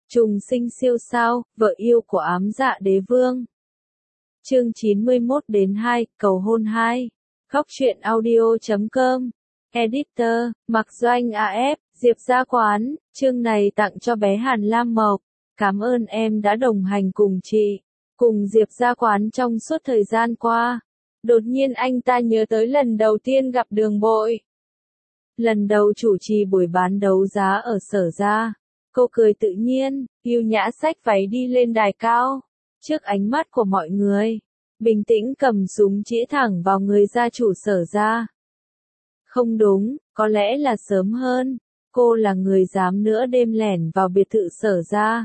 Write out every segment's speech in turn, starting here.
Trùng sinh siêu sao, vợ yêu của ám dạ đế vương. Chương 91-2, cầu hôn 2. Khóc chuyện audio.com. Editor, Mặc Doanh AF, Diệp Gia Quán, chương này tặng cho bé Hàn Lam Mộc. Cảm ơn em đã đồng hành cùng chị, cùng Diệp Gia Quán trong suốt thời gian qua. Đột nhiên anh ta nhớ tới lần đầu tiên gặp Đường Bội. Lần đầu chủ trì buổi bán đấu giá ở Sở Gia. Cô cười tự nhiên, yêu nhã xách váy đi lên đài cao. Trước ánh mắt của mọi người, bình tĩnh cầm súng chĩa thẳng vào người gia chủ Sở Gia. Không đúng, có lẽ là sớm hơn. Cô là người dám nửa đêm lẻn vào biệt thự Sở Gia.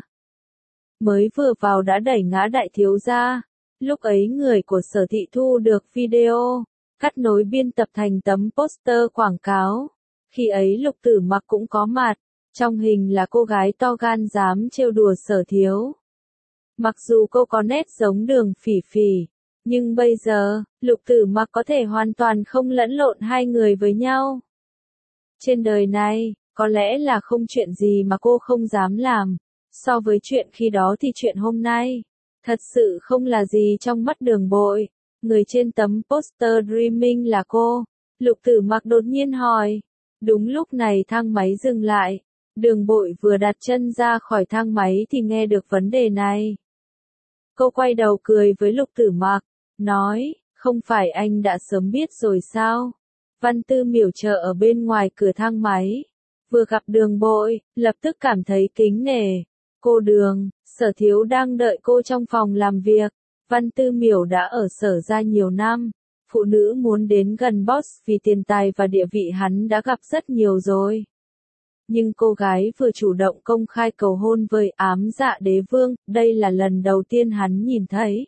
Mới vừa vào đã đẩy ngã đại thiếu gia. Lúc ấy người của Sở Thị thu được video, cắt nối biên tập thành tấm poster quảng cáo. Khi ấy Lục Tử Mặc cũng có mặt. Trong hình là cô gái to gan dám trêu đùa Sở thiếu. Mặc dù cô có nét giống Đường Phỉ Phỉ, nhưng bây giờ, Lục Tử Mặc có thể hoàn toàn không lẫn lộn hai người với nhau. Trên đời này, có lẽ là không chuyện gì mà cô không dám làm. So với chuyện khi đó thì chuyện hôm nay, thật sự không là gì trong mắt Đường Bội. Người trên tấm poster Dreaming là cô. Lục Tử Mặc đột nhiên hỏi. Đúng lúc này thang máy dừng lại. Đường Bội vừa đặt chân ra khỏi thang máy thì nghe được vấn đề này. Cô quay đầu cười với Lục Tử Mặc, nói, không phải anh đã sớm biết rồi sao? Văn Tư Miểu chờ ở bên ngoài cửa thang máy. Vừa gặp Đường Bội, lập tức cảm thấy kính nể. Cô Đường, Sở thiếu đang đợi cô trong phòng làm việc. Văn Tư Miểu đã ở Sở Gia nhiều năm. Phụ nữ muốn đến gần boss vì tiền tài và địa vị hắn đã gặp rất nhiều rồi. Nhưng cô gái vừa chủ động công khai cầu hôn với ám dạ đế vương, đây là lần đầu tiên hắn nhìn thấy.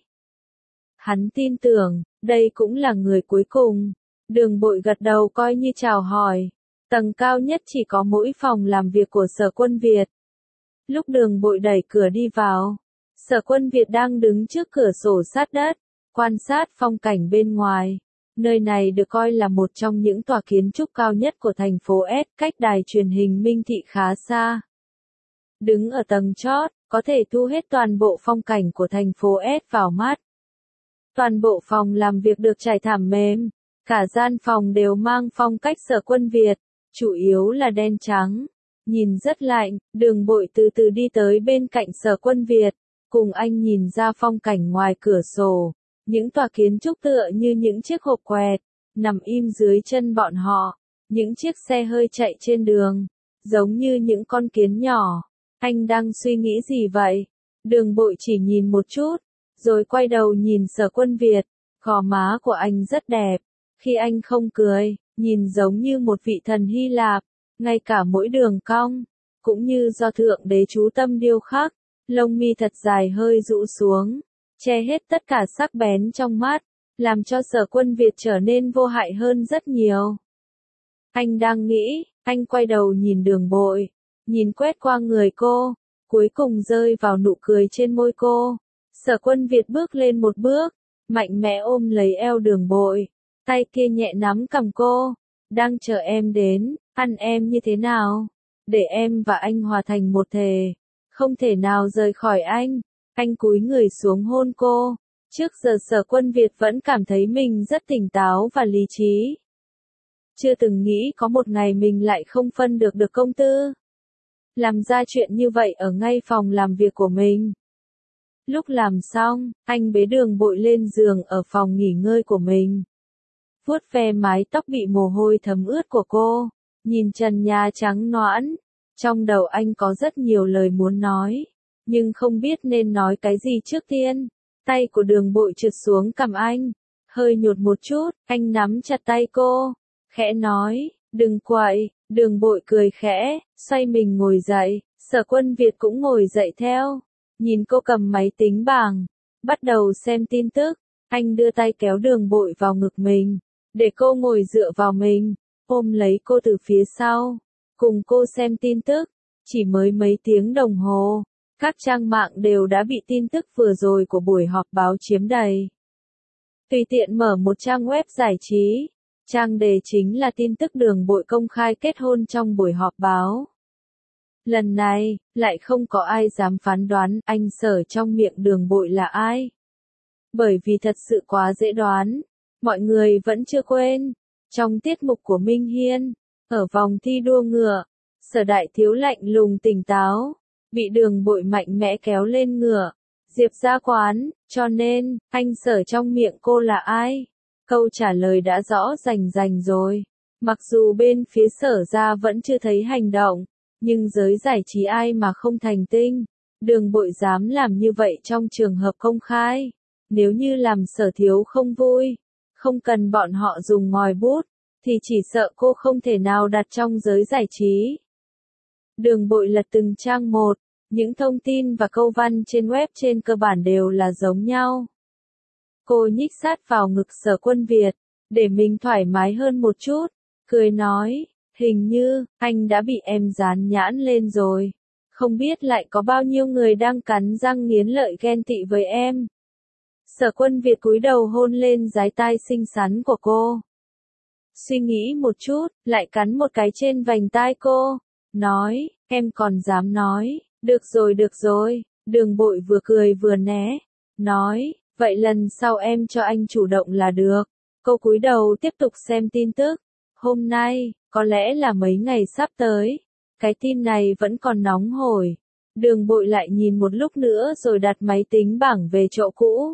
Hắn tin tưởng, đây cũng là người cuối cùng. Đường Bội gật đầu coi như chào hỏi. Tầng cao nhất chỉ có mỗi phòng làm việc của Sở Quân Việt. Lúc Đường Bội đẩy cửa đi vào, Sở Quân Việt đang đứng trước cửa sổ sát đất, quan sát phong cảnh bên ngoài. Nơi này được coi là một trong những tòa kiến trúc cao nhất của thành phố S, cách đài truyền hình Minh Thị khá xa. Đứng ở tầng chót, có thể thu hết toàn bộ phong cảnh của thành phố S vào mắt. Toàn bộ phòng làm việc được trải thảm mềm, cả gian phòng đều mang phong cách Sở Quân Việt, chủ yếu là đen trắng. Nhìn rất lạnh, Đường Bội từ từ đi tới bên cạnh Sở Quân Việt, cùng anh nhìn ra phong cảnh ngoài cửa sổ. Những tòa kiến trúc tựa như những chiếc hộp quẹt, nằm im dưới chân bọn họ. Những chiếc xe hơi chạy trên đường, giống như những con kiến nhỏ. Anh đang suy nghĩ gì vậy? Đường Bội chỉ nhìn một chút, rồi quay đầu nhìn Sở Quân Việt. Gò má của anh rất đẹp. Khi anh không cười, nhìn giống như một vị thần Hy Lạp. Ngay cả mỗi đường cong, cũng như do Thượng Đế chú tâm điêu khắc. Lông mi thật dài hơi rũ xuống, che hết tất cả sắc bén trong mắt, làm cho Sở Quân Việt trở nên vô hại hơn rất nhiều. Anh đang nghĩ, anh quay đầu nhìn Đường Bội, nhìn quét qua người cô, cuối cùng rơi vào nụ cười trên môi cô. Sở Quân Việt bước lên một bước, mạnh mẽ ôm lấy eo Đường Bội, tay kia nhẹ nắm cằm cô. Đang chờ em đến, ăn em như thế nào? Để em và anh hòa thành một thể, không thể nào rời khỏi anh. Anh cúi người xuống hôn cô. Trước giờ Sở Quân Việt vẫn cảm thấy mình rất tỉnh táo và lý trí. Chưa từng nghĩ có một ngày mình lại không phân được công tư. Làm ra chuyện như vậy ở ngay phòng làm việc của mình. Lúc làm xong, anh bế Đường Bội lên giường ở phòng nghỉ ngơi của mình. Vuốt ve mái tóc bị mồ hôi thấm ướt của cô. Nhìn trần nhà trắng nõn. Trong đầu anh có rất nhiều lời muốn nói. Nhưng không biết nên nói cái gì trước tiên. Tay của Đường Bội trượt xuống cằm anh. Hơi nhột một chút, anh nắm chặt tay cô. Khẽ nói, đừng quậy. Đường Bội cười khẽ, xoay mình ngồi dậy. Sở Quân Việt cũng ngồi dậy theo. Nhìn cô cầm máy tính bảng, bắt đầu xem tin tức. Anh đưa tay kéo Đường Bội vào ngực mình, để cô ngồi dựa vào mình, ôm lấy cô từ phía sau. Cùng cô xem tin tức. Chỉ mới mấy tiếng đồng hồ, các trang mạng đều đã bị tin tức vừa rồi của buổi họp báo chiếm đầy. Tùy tiện mở một trang web giải trí, trang đề chính là tin tức Đường Bội công khai kết hôn trong buổi họp báo. Lần này, lại không có ai dám phán đoán anh Sở trong miệng Đường Bội là ai. Bởi vì thật sự quá dễ đoán. Mọi người vẫn chưa quên. Trong tiết mục của Minh Hiên, ở vòng thi đua ngựa, Sở Đại Thiếu lạnh lùng tỉnh táo, bị Đường Bội mạnh mẽ kéo lên ngựa. Diệp ra quán, cho nên, anh Sở trong miệng cô là ai? Câu trả lời đã rõ rành rành rồi. Mặc dù bên phía Sở ra vẫn chưa thấy hành động, nhưng giới giải trí ai mà không thành tinh. Đường Bội dám làm như vậy trong trường hợp công khai. Nếu như làm Sở Thiếu không vui, không cần bọn họ dùng ngòi bút, thì chỉ sợ cô không thể nào đặt trong giới giải trí. Đường Bội lật từng trang một, những thông tin và câu văn trên web trên cơ bản đều là giống nhau. Cô nhích sát vào ngực Sở Quân Việt, để mình thoải mái hơn một chút, cười nói, hình như, anh đã bị em dán nhãn lên rồi. Không biết lại có bao nhiêu người đang cắn răng nghiến lợi ghen tị với em. Sở Quân Việt cúi đầu hôn lên dái tai xinh xắn của cô. Suy nghĩ một chút, lại cắn một cái trên vành tai cô. Nói, em còn dám nói, được rồi, Đường Bội vừa cười vừa né. Nói, vậy lần sau em cho anh chủ động là được. Cô cúi đầu tiếp tục xem tin tức. Hôm nay, có lẽ là mấy ngày sắp tới. Cái tin này vẫn còn nóng hổi. Đường Bội lại nhìn một lúc nữa rồi đặt máy tính bảng về chỗ cũ.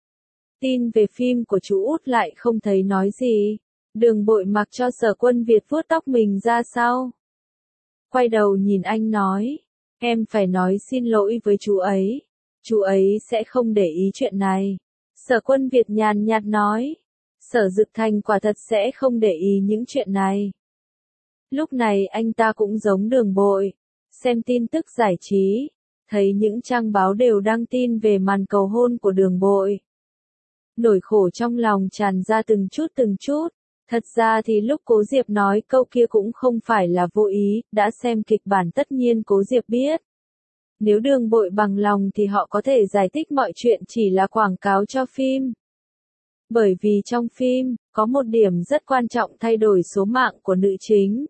Tin về phim của chú Út lại không thấy nói gì. Đường Bội mặc cho Sở Quân Việt vuốt tóc mình ra sau. Quay đầu nhìn anh nói, em phải nói xin lỗi với chú ấy sẽ không để ý chuyện này. Sở Quân Việt nhàn nhạt nói, Sở Dực Thành quả thật sẽ không để ý những chuyện này. Lúc này anh ta cũng giống Đường Bội, xem tin tức giải trí, thấy những trang báo đều đăng tin về màn cầu hôn của Đường Bội. Nỗi khổ trong lòng tràn ra từng chút. Thật ra thì lúc Cố Diệp nói câu kia cũng không phải là vô ý, đã xem kịch bản tất nhiên Cố Diệp biết. Nếu Đường Bội bằng lòng thì họ có thể giải thích mọi chuyện chỉ là quảng cáo cho phim. Bởi vì trong phim, có một điểm rất quan trọng thay đổi số mạng của nữ chính.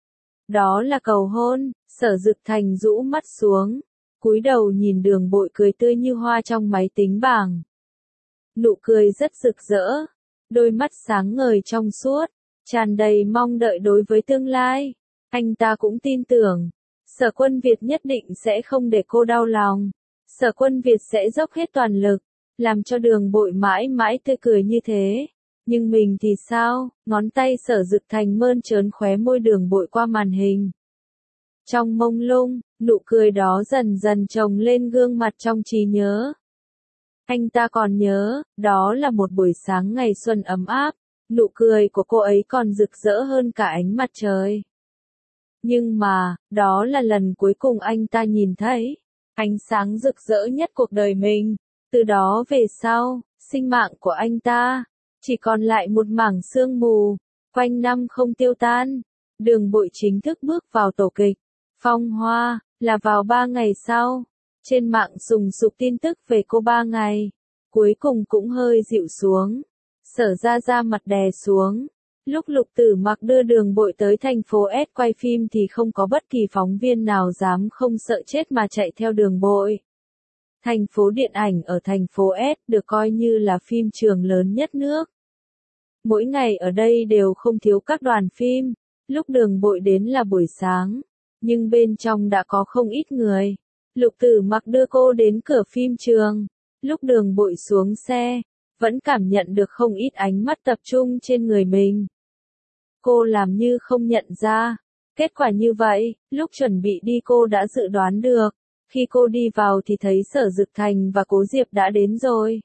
Đó là cầu hôn. Sở Dực Thành rũ mắt xuống, cúi đầu nhìn Đường Bội cười tươi như hoa trong máy tính bảng. Nụ cười rất rực rỡ, đôi mắt sáng ngời trong suốt, tràn đầy mong đợi đối với tương lai. Anh ta cũng tin tưởng, Sở Quân Việt nhất định sẽ không để cô đau lòng. Sở Quân Việt sẽ dốc hết toàn lực, làm cho Đường Bội mãi mãi tươi cười như thế. Nhưng mình thì sao? Ngón tay Sở Dực Thành mơn trớn khóe môi Đường Bội qua màn hình. Trong mông lung, nụ cười đó dần dần chồng lên gương mặt trong trí nhớ. Anh ta còn nhớ, đó là một buổi sáng ngày xuân ấm áp, nụ cười của cô ấy còn rực rỡ hơn cả ánh mặt trời. Nhưng mà, đó là lần cuối cùng anh ta nhìn thấy ánh sáng rực rỡ nhất cuộc đời mình. Từ đó về sau, sinh mạng của anh ta chỉ còn lại một mảng sương mù, quanh năm không tiêu tan. Đường Bội chính thức bước vào tổ kịch Phong Hoa, là vào 3 ngày sau. Trên mạng sùng sục tin tức về cô 3 ngày, cuối cùng cũng hơi dịu xuống. Sở ra mặt đè xuống. Lúc Lục Tử Mặc đưa Đường Bội tới thành phố S quay phim thì không có bất kỳ phóng viên nào dám không sợ chết mà chạy theo Đường Bội. Thành phố điện ảnh ở thành phố S được coi như là phim trường lớn nhất nước. Mỗi ngày ở đây đều không thiếu các đoàn phim. Lúc Đường Bội đến là buổi sáng, nhưng bên trong đã có không ít người. Lục Tử Mặc đưa cô đến cửa phim trường. Lúc Đường Bội xuống xe, vẫn cảm nhận được không ít ánh mắt tập trung trên người mình. Cô làm như không nhận ra. Kết quả như vậy, lúc chuẩn bị đi cô đã dự đoán được. Khi cô đi vào thì thấy Sở Dực Thành và Cố Diệp đã đến rồi.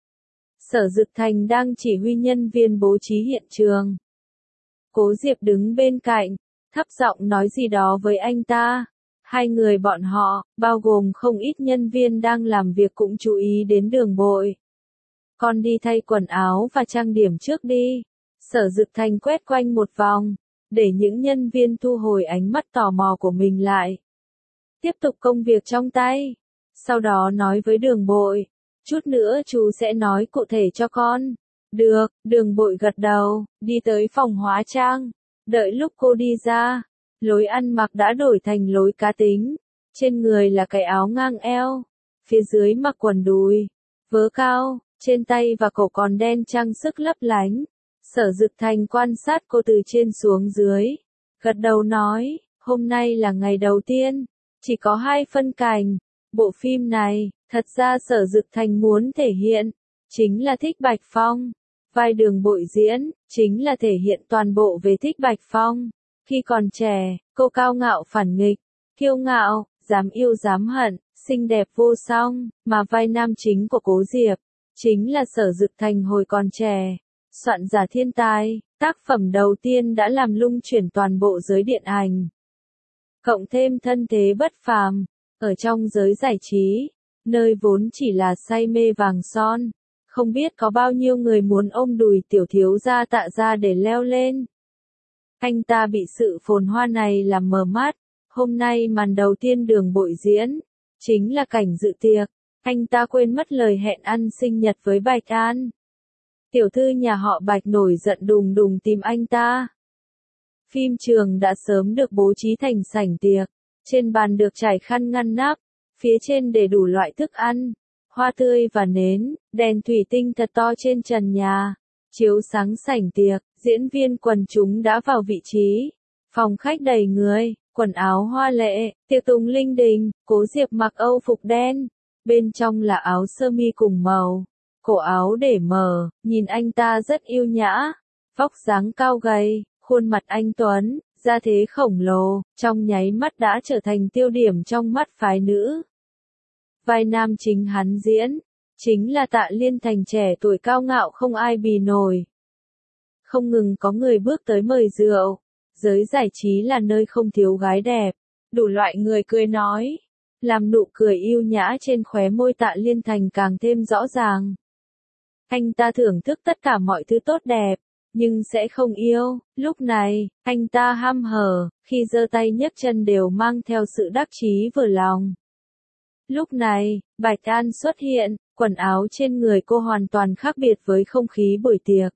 Sở Dực Thành đang chỉ huy nhân viên bố trí hiện trường. Cố Diệp đứng bên cạnh, thấp giọng nói gì đó với anh ta. Hai người bọn họ, bao gồm không ít nhân viên đang làm việc cũng chú ý đến Đường Bội. Con đi thay quần áo và trang điểm trước đi. Sở Dực Thành quét quanh một vòng, để những nhân viên thu hồi ánh mắt tò mò của mình lại. Tiếp tục công việc trong tay. Sau đó nói với Đường Bội, chút nữa chú sẽ nói cụ thể cho con. Được, Đường Bội gật đầu, đi tới phòng hóa trang. Đợi lúc cô đi ra, Lối ăn mặc đã đổi thành lối cá tính. Trên người là cái áo ngang eo, phía dưới mặc quần đùi, vớ cao, trên tay và cổ còn đen trang sức lấp lánh. Sở Dực Thành quan sát cô từ trên xuống dưới, gật đầu nói, hôm nay là ngày đầu tiên, chỉ có 2 phân cảnh. Bộ phim này, thật ra Sở Dực Thành muốn thể hiện, chính là Thích Bạch Phong. Vai Đường Bội diễn, chính là thể hiện toàn bộ về Thích Bạch Phong. Khi còn trẻ, cô cao ngạo phản nghịch, kiêu ngạo, dám yêu dám hận, xinh đẹp vô song, mà vai nam chính của Cố Diệp, chính là Sở Dực Thành hồi còn trẻ. Soạn giả thiên tài, tác phẩm đầu tiên đã làm lung chuyển toàn bộ giới điện ảnh. Cộng thêm thân thế bất phàm, ở trong giới giải trí, nơi vốn chỉ là say mê vàng son, không biết có bao nhiêu người muốn ôm đùi tiểu thiếu gia Tạ gia để leo lên. Anh ta bị sự phồn hoa này làm mờ mắt. Hôm nay màn đầu tiên Đường Bội diễn, chính là cảnh dự tiệc. Anh ta quên mất lời hẹn ăn sinh nhật với Bạch An. Tiểu thư nhà họ Bạch nổi giận đùng đùng tìm anh ta. Phim trường đã sớm được bố trí thành sảnh tiệc. Trên bàn được trải khăn ngăn nắp, phía trên để đủ loại thức ăn, hoa tươi và nến, đèn thủy tinh thật to trên trần nhà, chiếu sáng sảnh tiệc. Diễn viên quần chúng đã vào vị trí. Phòng khách đầy người, quần áo hoa lệ, tiệc tùng linh đình. Cố Diệp mặc âu phục đen, bên trong là áo sơ mi cùng màu, cổ áo để mở, nhìn anh ta rất yêu nhã, vóc dáng cao gầy, khuôn mặt anh tuấn, gia thế khổng lồ, trong nháy mắt đã trở thành tiêu điểm trong mắt phái nữ. Vai nam chính hắn diễn, chính là Tạ Liên Thành trẻ tuổi cao ngạo không ai bì nổi. Không ngừng có người bước tới mời rượu, giới giải trí là nơi không thiếu gái đẹp, đủ loại người cười nói, làm nụ cười yêu nhã trên khóe môi Tạ Liên Thành càng thêm rõ ràng. Anh ta thưởng thức tất cả mọi thứ tốt đẹp, nhưng sẽ không yêu. Lúc này, anh ta ham hở, khi giơ tay nhấc chân đều mang theo sự đắc chí vừa lòng. Lúc này, Bạch An xuất hiện, quần áo trên người cô hoàn toàn khác biệt với không khí buổi tiệc.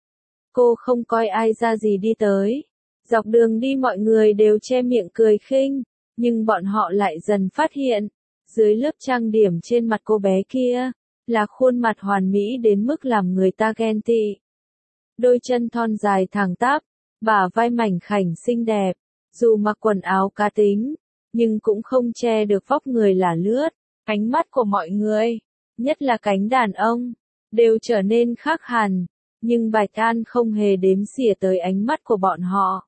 Cô không coi ai ra gì đi tới. Dọc đường đi mọi người đều che miệng cười khinh, nhưng bọn họ lại dần phát hiện, dưới lớp trang điểm trên mặt cô bé kia, là khuôn mặt hoàn mỹ đến mức làm người ta ghen tị. Đôi chân thon dài thẳng tắp, bả vai mảnh khảnh xinh đẹp, dù mặc quần áo cá tính, nhưng cũng không che được vóc người là lướt. Ánh mắt của mọi người, nhất là cánh đàn ông, đều trở nên khác hẳn, nhưng Bạch An không hề đếm xỉa tới ánh mắt của bọn họ.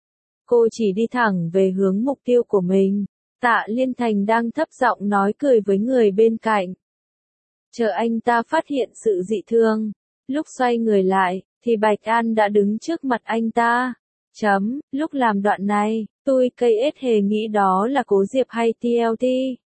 Cô chỉ đi thẳng về hướng mục tiêu của mình. Tạ Liên Thành đang thấp giọng nói cười với người bên cạnh. Chờ anh ta phát hiện sự dị thường, lúc xoay người lại, thì Bạch An đã đứng trước mặt anh ta. Lúc làm đoạn này, tôi cây ết hề nghĩ đó là Cố Diệp hay TLT,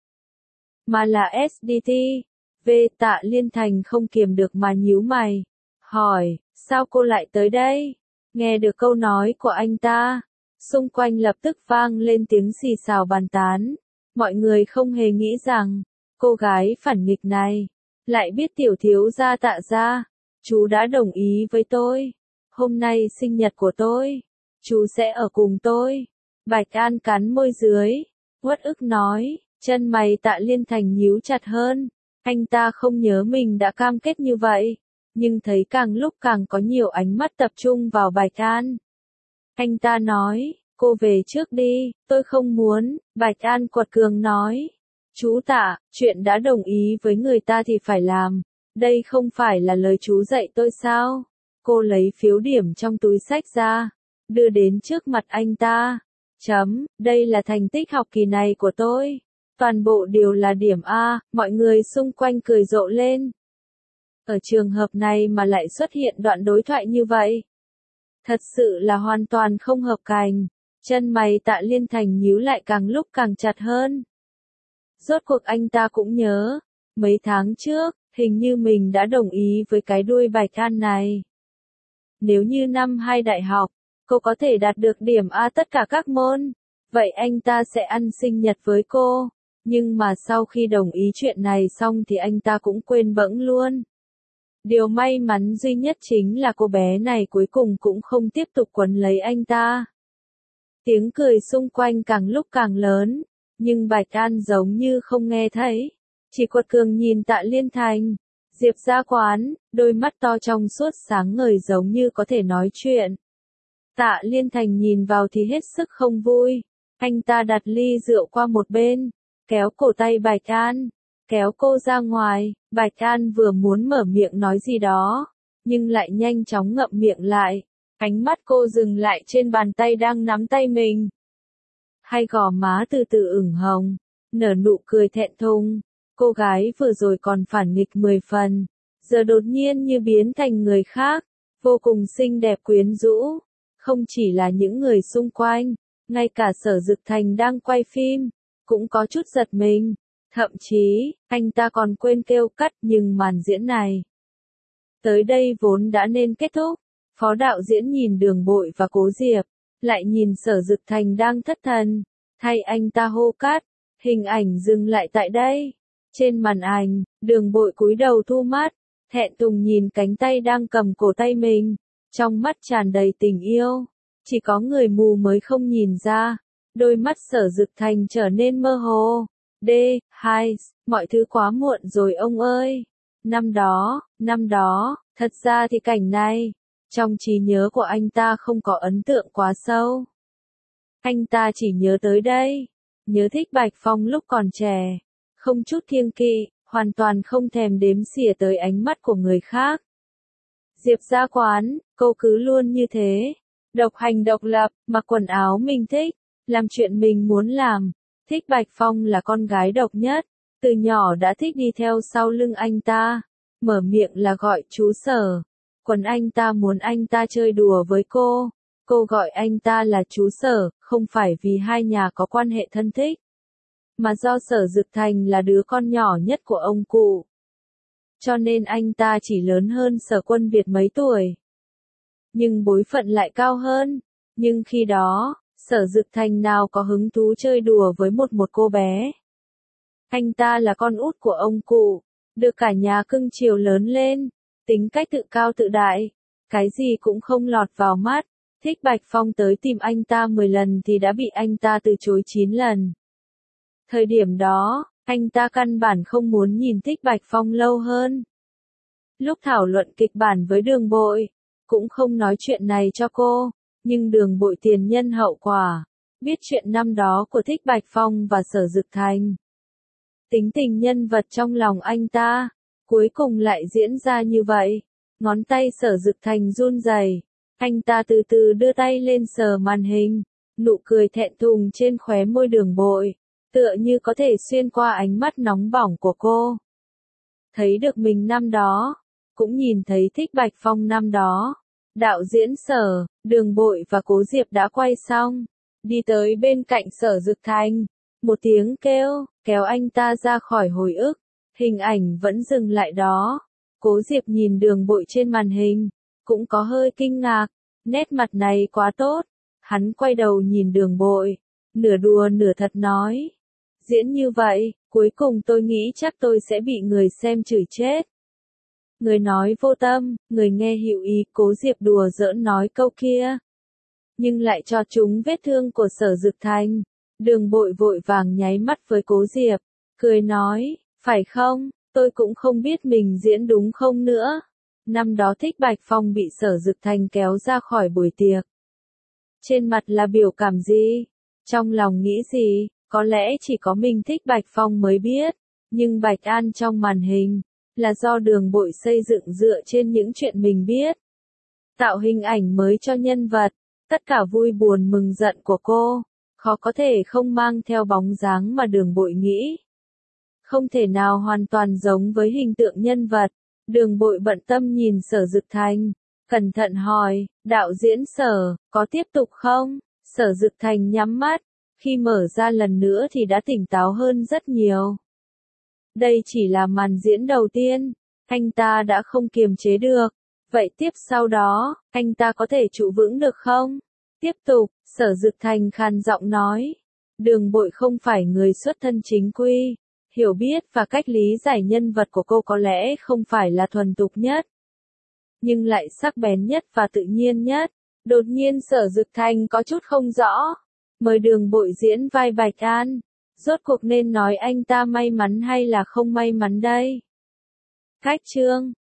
mà là SDT. Tạ Liên Thành không kiềm được mà nhíu mày, hỏi, sao cô lại tới đây? Nghe được câu nói của anh ta, xung quanh lập tức vang lên tiếng xì xào bàn tán. Mọi người không hề nghĩ rằng, cô gái phản nghịch này, lại biết tiểu thiếu gia Tạ gia. Chú đã đồng ý với tôi. Hôm nay sinh nhật của tôi, chú sẽ ở cùng tôi. Bạch An cắn môi dưới, uất ức nói, chân mày Tạ Liên Thành nhíu chặt hơn. Anh ta không nhớ mình đã cam kết như vậy, nhưng thấy càng lúc càng có nhiều ánh mắt tập trung vào Bạch An. Anh ta nói, cô về trước đi, tôi không muốn. Bạch An quật cường nói, chú Tạ, chuyện đã đồng ý với người ta thì phải làm. Đây không phải là lời chú dạy tôi sao? Cô lấy phiếu điểm trong túi xách ra, đưa đến trước mặt anh ta. Đây là thành tích học kỳ này của tôi. Toàn bộ đều là điểm A, mọi người xung quanh cười rộ lên. Ở trường hợp này mà lại xuất hiện đoạn đối thoại như vậy. Thật sự là hoàn toàn không hợp cành. Chân mày Tạ Liên Thành nhíu lại càng lúc càng chặt hơn. Rốt cuộc anh ta cũng nhớ, mấy tháng trước, hình như mình đã đồng ý với cái đuôi Bạch An này. Nếu như năm 2 đại học, cô có thể đạt được điểm A tất cả các môn, vậy anh ta sẽ ăn sinh nhật với cô. Nhưng mà sau khi đồng ý chuyện này xong thì anh ta cũng quên bẵng luôn. Điều may mắn duy nhất chính là cô bé này cuối cùng cũng không tiếp tục quấn lấy anh ta. Tiếng cười xung quanh càng lúc càng lớn, nhưng Bạch An giống như không nghe thấy, chỉ quật cường nhìn Tạ Liên Thành. Diệp Gia Quán, đôi mắt to trong suốt sáng ngời giống như có thể nói chuyện. Tạ Liên Thành nhìn vào thì hết sức không vui, anh ta đặt ly rượu qua một bên, kéo cổ tay Bạch An, kéo cô ra ngoài. Bạch An vừa muốn mở miệng nói gì đó, nhưng lại nhanh chóng ngậm miệng lại. Ánh mắt cô dừng lại trên bàn tay đang nắm tay mình. Hai gò má từ từ ửng hồng, nở nụ cười thẹn thùng. Cô gái vừa rồi còn phản nghịch 10 phần, giờ đột nhiên như biến thành người khác, vô cùng xinh đẹp quyến rũ. Không chỉ là những người xung quanh, ngay cả Sở Dực Thành đang quay phim, cũng có chút giật mình. Thậm chí, anh ta còn quên kêu cắt, nhưng màn diễn này tới đây vốn đã nên kết thúc. Phó đạo diễn nhìn Đường Bội và Cố Diệp, lại nhìn Sở Dực Thành đang thất thần, thay anh ta hô cắt. Hình ảnh dừng lại tại đây. Trên màn ảnh, Đường Bội cúi đầu thu mắt, thẹn thùng nhìn cánh tay đang cầm cổ tay mình, trong mắt tràn đầy tình yêu. Chỉ có người mù mới không nhìn ra. Đôi mắt Sở Dực Thành trở nên mơ hồ. Hai, mọi thứ quá muộn rồi ông ơi. Năm đó, thật ra thì cảnh này, trong trí nhớ của anh ta không có ấn tượng quá sâu. Anh ta chỉ nhớ tới đây, nhớ thích Bạch Phong lúc còn trẻ, không chút kiêng kỵ, hoàn toàn không thèm đếm xỉa tới ánh mắt của người khác. Diệp Gia Quán, cô cứ luôn như thế, độc hành độc lập, mặc quần áo mình thích, làm chuyện mình muốn làm. Thích Bạch Phong là con gái độc nhất, từ nhỏ đã thích đi theo sau lưng anh ta, mở miệng là gọi chú Sở. Còn anh ta muốn anh ta chơi đùa với cô gọi anh ta là chú Sở, không phải vì hai nhà có quan hệ thân thích, mà do Sở Dực Thành là đứa con nhỏ nhất của ông cụ. Cho nên anh ta chỉ lớn hơn Sở Quân Việt mấy tuổi, nhưng bối phận lại cao hơn. Nhưng khi đó, Sở Dực Thành nào có hứng thú chơi đùa với một cô bé. Anh ta là con út của ông cụ, được cả nhà cưng chiều lớn lên, tính cách tự cao tự đại, cái gì cũng không lọt vào mắt. Thích Bạch Phong tới tìm anh ta 10 lần thì đã bị anh ta từ chối 9 lần. Thời điểm đó, anh ta căn bản không muốn nhìn Thích Bạch Phong lâu hơn. Lúc thảo luận kịch bản với Đường Bội, cũng không nói chuyện này cho cô, nhưng Đường Bội tiền nhân hậu quả, biết chuyện năm đó của Thích Bạch Phong và Sở Dực Thành. Tính tình nhân vật trong lòng anh ta, cuối cùng lại diễn ra như vậy. Ngón tay Sở Dực Thành run rẩy, anh ta từ từ đưa tay lên sờ màn hình, nụ cười thẹn thùng trên khóe môi Đường Bội, tựa như có thể xuyên qua ánh mắt nóng bỏng của cô. Thấy được mình năm đó, cũng nhìn thấy Thích Bạch Phong năm đó. Đạo diễn Sở, Đường Bội và Cố Diệp đã quay xong, đi tới bên cạnh Sở Dực Thành, một tiếng kêu, kéo anh ta ra khỏi hồi ức. Hình ảnh vẫn dừng lại đó. Cố Diệp nhìn Đường Bội trên màn hình, cũng có hơi kinh ngạc, nét mặt này quá tốt. Hắn quay đầu nhìn Đường Bội, nửa đùa nửa thật nói, diễn như vậy, cuối cùng tôi nghĩ chắc tôi sẽ bị người xem chửi chết. Người nói vô tâm, người nghe hữu ý. Cố Diệp đùa giỡn nói câu kia, nhưng lại cho trúng vết thương của Sở Dực Thành. Đường Bội vội vàng nháy mắt với Cố Diệp, cười nói, phải không, tôi cũng không biết mình diễn đúng không nữa. Năm đó Thích Bạch Phong bị Sở Dực Thành kéo ra khỏi buổi tiệc. Trên mặt là biểu cảm gì? Trong lòng nghĩ gì? Có lẽ chỉ có mình Thích Bạch Phong mới biết. Nhưng Bạch An trong màn hình, là do Đường Bội xây dựng dựa trên những chuyện mình biết. Tạo hình ảnh mới cho nhân vật, tất cả vui buồn mừng giận của cô, khó có thể không mang theo bóng dáng mà Đường Bội nghĩ. Không thể nào hoàn toàn giống với hình tượng nhân vật. Đường Bội bận tâm nhìn Sở Dực Thành, cẩn thận hỏi, đạo diễn Sở, có tiếp tục không? Sở Dực Thành nhắm mắt, khi mở ra lần nữa thì đã tỉnh táo hơn rất nhiều. Đây chỉ là màn diễn đầu tiên, anh ta đã không kiềm chế được. Vậy tiếp sau đó, anh ta có thể trụ vững được không? Tiếp tục, Sở Dực Thành khàn giọng nói. Đường Bội không phải người xuất thân chính quy. Hiểu biết và cách lý giải nhân vật của cô có lẽ không phải là thuần thục nhất, nhưng lại sắc bén nhất và tự nhiên nhất. Đột nhiên Sở Dực Thành có chút không rõ. Mời Đường Bội diễn vai Bạch An. Rốt cuộc nên nói anh ta may mắn hay là không may mắn đây? Khách chương.